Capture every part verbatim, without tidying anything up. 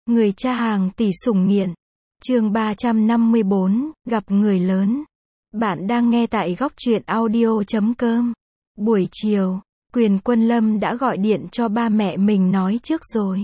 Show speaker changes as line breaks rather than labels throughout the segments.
Người cha hàng tỷ sủng nghiện. Chương ba trăm năm mươi bốn, gặp người lớn. Bạn đang nghe tại góc truyện audio chấm com. Buổi chiều, Quyền Quân Lâm đã gọi điện cho ba mẹ mình nói trước rồi.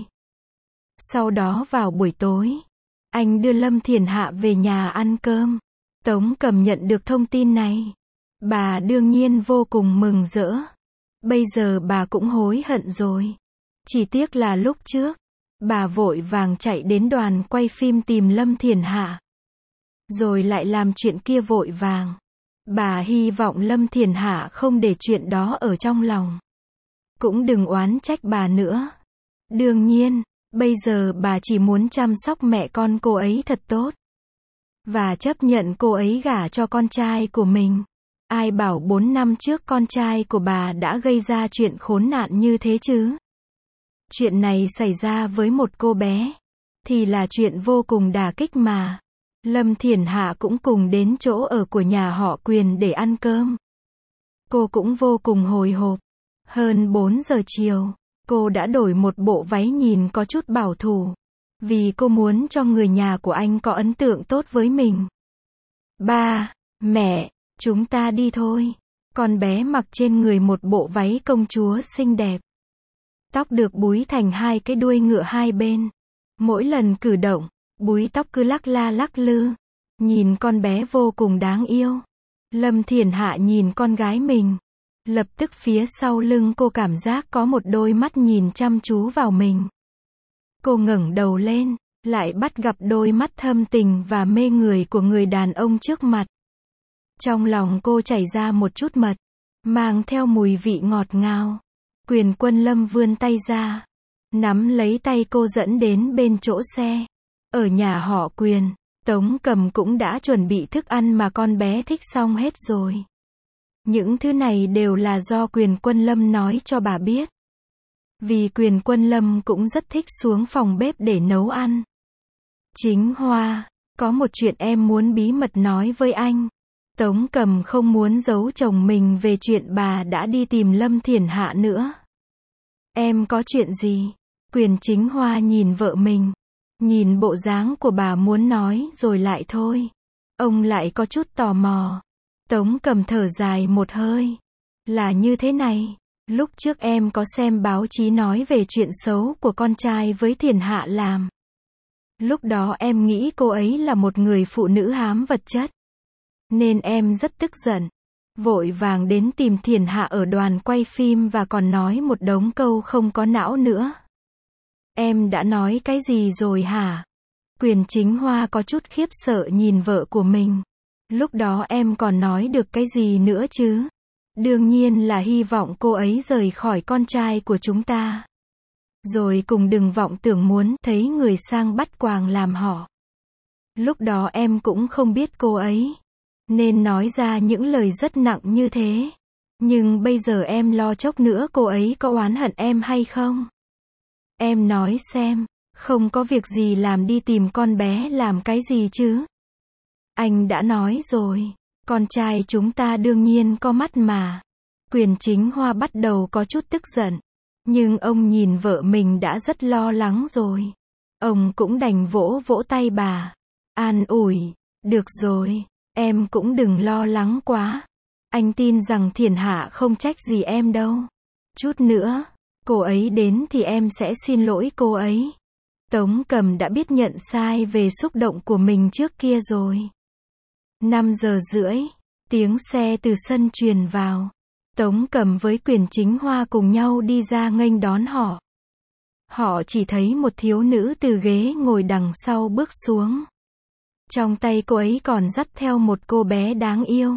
Sau đó vào buổi tối, anh đưa Lâm Thiển Hạ về nhà ăn cơm. Tống Cầm nhận được thông tin này. Bà đương nhiên vô cùng mừng rỡ. Bây giờ bà cũng hối hận rồi. Chỉ tiếc là lúc trước, bà vội vàng chạy đến đoàn quay phim tìm Lâm Thiển Hạ. Rồi lại làm chuyện kia vội vàng. Bà hy vọng Lâm Thiển Hạ không để chuyện đó ở trong lòng. Cũng đừng oán trách bà nữa. Đương nhiên, bây giờ bà chỉ muốn chăm sóc mẹ con cô ấy thật tốt. Và chấp nhận cô ấy gả cho con trai của mình. Ai bảo bốn năm trước con trai của bà đã gây ra chuyện khốn nạn như thế chứ? Chuyện này xảy ra với một cô bé, thì là chuyện vô cùng đả kích mà. Lâm Thiển Hạ cũng cùng đến chỗ ở của nhà họ Quyền để ăn cơm. Cô cũng vô cùng hồi hộp. Hơn bốn giờ chiều, cô đã đổi một bộ váy nhìn có chút bảo thủ. Vì cô muốn cho người nhà của anh có ấn tượng tốt với mình. Ba, mẹ, chúng ta đi thôi. Con bé mặc trên người một bộ váy công chúa xinh đẹp. Tóc được búi thành hai cái đuôi ngựa hai bên. Mỗi lần cử động, búi tóc cứ lắc la lắc lư. Nhìn con bé vô cùng đáng yêu. Lâm Thiển Hạ nhìn con gái mình. Lập tức phía sau lưng cô cảm giác có một đôi mắt nhìn chăm chú vào mình. Cô ngẩng đầu lên, lại bắt gặp đôi mắt thâm tình và mê người của người đàn ông trước mặt. Trong lòng cô chảy ra một chút mật, mang theo mùi vị ngọt ngào. Quyền Quân Lâm vươn tay ra, nắm lấy tay cô dẫn đến bên chỗ xe. Ở nhà họ Quyền, Tống Cầm cũng đã chuẩn bị thức ăn mà con bé thích xong hết rồi. Những thứ này đều là do Quyền Quân Lâm nói cho bà biết. Vì Quyền Quân Lâm cũng rất thích xuống phòng bếp để nấu ăn. Chính Hoa, có một chuyện em muốn bí mật nói với anh. Tống Cầm không muốn giấu chồng mình về chuyện bà đã đi tìm Lâm Thiển Hạ nữa. Em có chuyện gì? Quyền Chính Hoa nhìn vợ mình. Nhìn bộ dáng của bà muốn nói rồi lại thôi. Ông lại có chút tò mò. Tống Cầm thở dài một hơi. Là như thế này. Lúc trước em có xem báo chí nói về chuyện xấu của con trai với Thiển Hạ làm. Lúc đó em nghĩ cô ấy là một người phụ nữ hám vật chất. Nên em rất tức giận. Vội vàng đến tìm Thiển Hạ ở đoàn quay phim và còn nói một đống câu không có não nữa. Em đã nói cái gì rồi hả? Quyền Chính Hoa có chút khiếp sợ nhìn vợ của mình. Lúc đó em còn nói được cái gì nữa chứ? Đương nhiên là hy vọng cô ấy rời khỏi con trai của chúng ta. Rồi cùng đừng vọng tưởng muốn thấy người sang bắt quàng làm họ. Lúc đó em cũng không biết cô ấy, nên nói ra những lời rất nặng như thế. Nhưng bây giờ em lo chốc nữa cô ấy có oán hận em hay không? Em nói xem, không có việc gì làm đi tìm con bé làm cái gì chứ? Anh đã nói rồi, con trai chúng ta đương nhiên có mắt mà. Quyền Chính Hoa bắt đầu có chút tức giận. Nhưng ông nhìn vợ mình đã rất lo lắng rồi. Ông cũng đành vỗ vỗ tay bà. An ủi, được rồi, em cũng đừng lo lắng quá. Anh tin rằng Thiển Hạ không trách gì em đâu. Chút nữa, cô ấy đến thì em sẽ xin lỗi cô ấy. Tống Cầm đã biết nhận sai về xúc động của mình trước kia rồi. năm giờ rưỡi, tiếng xe từ sân truyền vào. Tống Cầm với Quyền Chính Hoa cùng nhau đi ra nghênh đón họ. Họ chỉ thấy một thiếu nữ từ ghế ngồi đằng sau bước xuống. Trong tay cô ấy còn dắt theo một cô bé đáng yêu.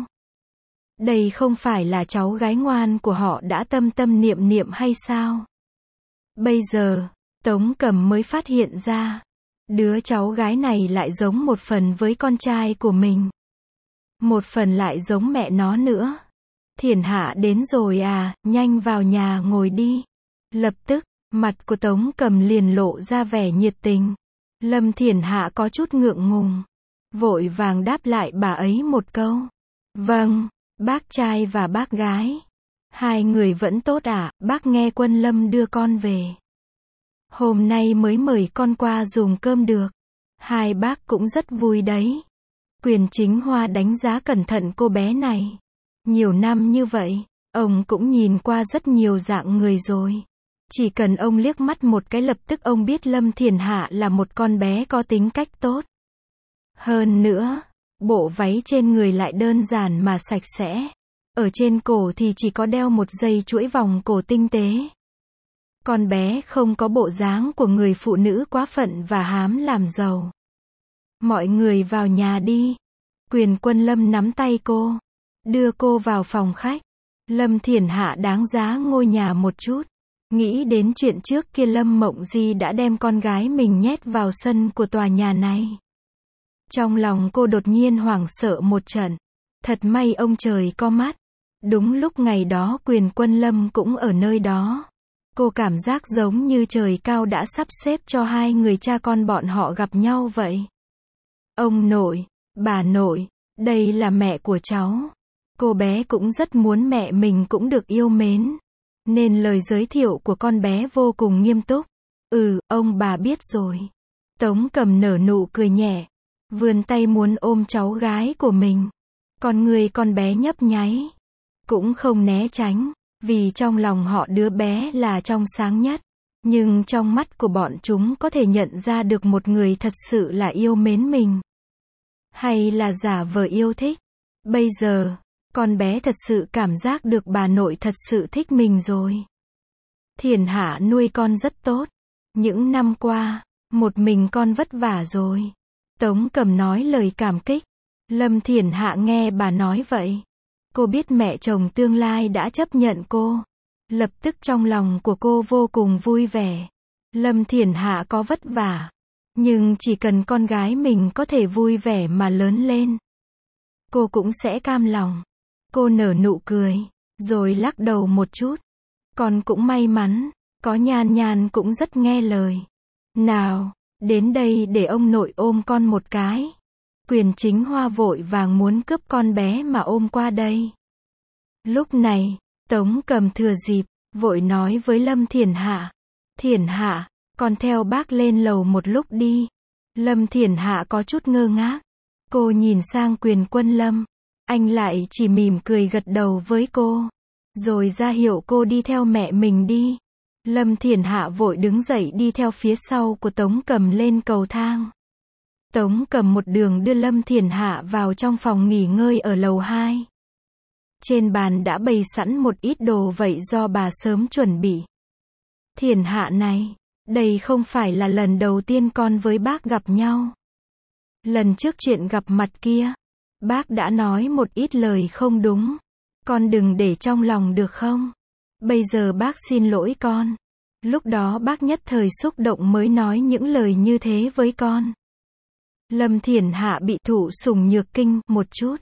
Đây không phải là cháu gái ngoan của họ đã tâm tâm niệm niệm hay sao? Bây giờ, Tống Cầm mới phát hiện ra, đứa cháu gái này lại giống một phần với con trai của mình. Một phần lại giống mẹ nó nữa. Thiển Hạ đến rồi à, nhanh vào nhà ngồi đi. Lập tức, mặt của Tống Cầm liền lộ ra vẻ nhiệt tình. Lâm Thiển Hạ có chút ngượng ngùng. Vội vàng đáp lại bà ấy một câu. Vâng, bác trai và bác gái. Hai người vẫn tốt à, bác nghe Quân Lâm đưa con về. Hôm nay mới mời con qua dùng cơm được. Hai bác cũng rất vui đấy. Quyền Chính Hoa đánh giá cẩn thận cô bé này. Nhiều năm như vậy, ông cũng nhìn qua rất nhiều dạng người rồi. Chỉ cần ông liếc mắt một cái lập tức ông biết Lâm Thiển Hạ là một con bé có tính cách tốt. Hơn nữa, bộ váy trên người lại đơn giản mà sạch sẽ. Ở trên cổ thì chỉ có đeo một dây chuỗi vòng cổ tinh tế. Con bé không có bộ dáng của người phụ nữ quá phận và hám làm giàu. Mọi người vào nhà đi. Quyền Quân Lâm nắm tay cô, đưa cô vào phòng khách. Lâm Thiển Hạ đáng giá ngôi nhà một chút. Nghĩ đến chuyện trước kia Lâm Mộng Di đã đem con gái mình nhét vào sân của tòa nhà này. Trong lòng cô đột nhiên hoảng sợ một trận. Thật may ông trời có mắt. Đúng lúc ngày đó Quyền Quân Lâm cũng ở nơi đó. Cô cảm giác giống như trời cao đã sắp xếp cho hai người cha con bọn họ gặp nhau vậy. Ông nội, bà nội, đây là mẹ của cháu. Cô bé cũng rất muốn mẹ mình cũng được yêu mến. Nên lời giới thiệu của con bé vô cùng nghiêm túc. Ừ, ông bà biết rồi. Tống Cầm nở nụ cười nhẹ. Vươn tay muốn ôm cháu gái của mình. Con người con bé nhấp nháy. Cũng không né tránh. Vì trong lòng họ đứa bé là trong sáng nhất. Nhưng trong mắt của bọn chúng có thể nhận ra được một người thật sự là yêu mến mình. Hay là giả vờ yêu thích. Bây giờ, con bé thật sự cảm giác được bà nội thật sự thích mình rồi. Thiển Hạ nuôi con rất tốt. Những năm qua, một mình con vất vả rồi. Tống Cầm nói lời cảm kích. Lâm Thiển Hạ nghe bà nói vậy. Cô biết mẹ chồng tương lai đã chấp nhận cô. Lập tức trong lòng của cô vô cùng vui vẻ. Lâm Thiển Hạ có vất vả. Nhưng chỉ cần con gái mình có thể vui vẻ mà lớn lên. Cô cũng sẽ cam lòng. Cô nở nụ cười. Rồi lắc đầu một chút. Con cũng may mắn. Có Nhan Nhan cũng rất nghe lời. Nào, đến đây để ông nội ôm con một cái. Quyền Chính Hoa vội vàng muốn cướp con bé mà ôm qua đây. Lúc này, Tống Cầm thừa dịp, vội nói với Lâm Thiển Hạ. Thiển Hạ, con theo bác lên lầu một lúc đi. Lâm Thiển Hạ có chút ngơ ngác. Cô nhìn sang Quyền Quân Lâm. Anh lại chỉ mỉm cười gật đầu với cô. Rồi ra hiệu cô đi theo mẹ mình đi. Lâm Thiển Hạ vội đứng dậy đi theo phía sau của Tống Cầm lên cầu thang. Tống Cầm một đường đưa Lâm Thiển Hạ vào trong phòng nghỉ ngơi ở lầu hai. Trên bàn đã bày sẵn một ít đồ vậy do bà sớm chuẩn bị. Thiển Hạ này, đây không phải là lần đầu tiên con với bác gặp nhau. Lần trước chuyện gặp mặt kia, bác đã nói một ít lời không đúng. Con đừng để trong lòng được không? Bây giờ bác xin lỗi con. Lúc đó bác nhất thời xúc động mới nói những lời như thế với con. Lâm Thiển Hạ bị thụ sủng nhược kinh một chút.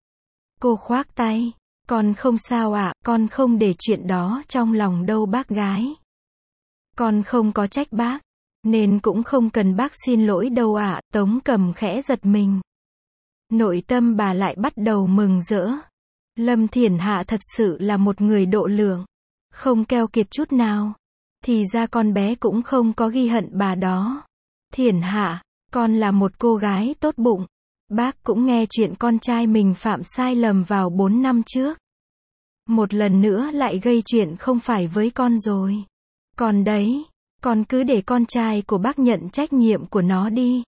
Cô khoác tay. Con không sao ạ, à, con không để chuyện đó trong lòng đâu bác gái. Con không có trách bác, nên cũng không cần bác xin lỗi đâu ạ, à, Tống Cầm khẽ giật mình. Nội tâm bà lại bắt đầu mừng rỡ. Lâm Thiển Hạ thật sự là một người độ lượng, không keo kiệt chút nào. Thì ra con bé cũng không có ghi hận bà đó. Thiển Hạ, con là một cô gái tốt bụng. Bác cũng nghe chuyện con trai mình phạm sai lầm vào bốn năm trước. Một lần nữa lại gây chuyện không phải với con rồi. Còn đấy, con cứ để con trai của bác nhận trách nhiệm của nó đi.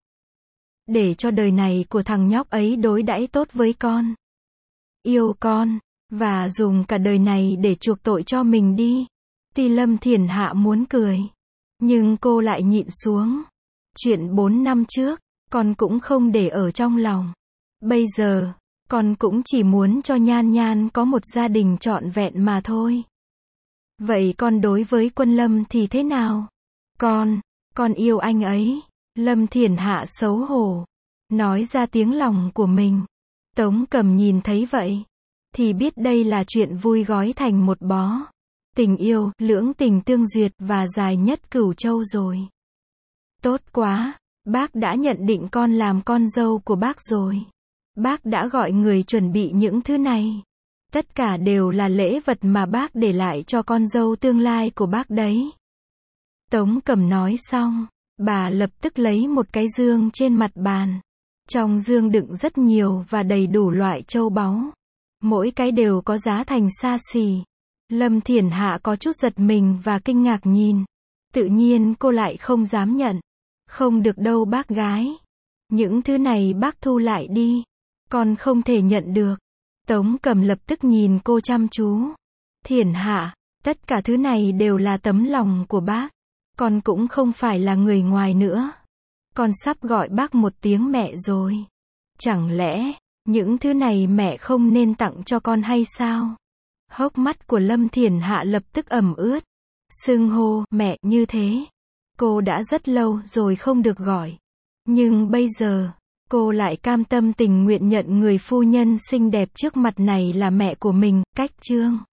Để cho đời này của thằng nhóc ấy đối đãi tốt với con. Yêu con, và dùng cả đời này để chuộc tội cho mình đi. Tuy Lâm Thiển Hạ muốn cười, nhưng cô lại nhịn xuống. Chuyện bốn năm trước, con cũng không để ở trong lòng. Bây giờ, con cũng chỉ muốn cho Nhan Nhan có một gia đình trọn vẹn mà thôi. Vậy con đối với Quân Lâm thì thế nào? Con, con yêu anh ấy. Lâm Thiển Hạ xấu hổ, nói ra tiếng lòng của mình. Tống Cầm nhìn thấy vậy, thì biết đây là chuyện vui gói thành một bó. Tình yêu, lưỡng tình tương duyệt và dài nhất cửu châu rồi. Tốt quá, bác đã nhận định con làm con dâu của bác rồi. Bác đã gọi người chuẩn bị những thứ này. Tất cả đều là lễ vật mà bác để lại cho con dâu tương lai của bác đấy. Tống Cẩm nói xong, bà lập tức lấy một cái dương trên mặt bàn. Trong dương đựng rất nhiều và đầy đủ loại châu báu. Mỗi cái đều có giá thành xa xỉ. Lâm Thiển Hạ có chút giật mình và kinh ngạc nhìn. Tự nhiên cô lại không dám nhận. Không được đâu bác gái. Những thứ này bác thu lại đi. Con không thể nhận được. Tống Cẩm lập tức nhìn cô chăm chú. Thiển Hạ, tất cả thứ này đều là tấm lòng của bác. Con cũng không phải là người ngoài nữa. Con sắp gọi bác một tiếng mẹ rồi. Chẳng lẽ, những thứ này mẹ không nên tặng cho con hay sao? Hốc mắt của Lâm Thiển Hạ lập tức ẩm ướt. Xưng hô mẹ như thế. Cô đã rất lâu rồi không được gọi. Nhưng bây giờ, cô lại cam tâm tình nguyện nhận người phu nhân xinh đẹp trước mặt này là mẹ của mình. Cách chương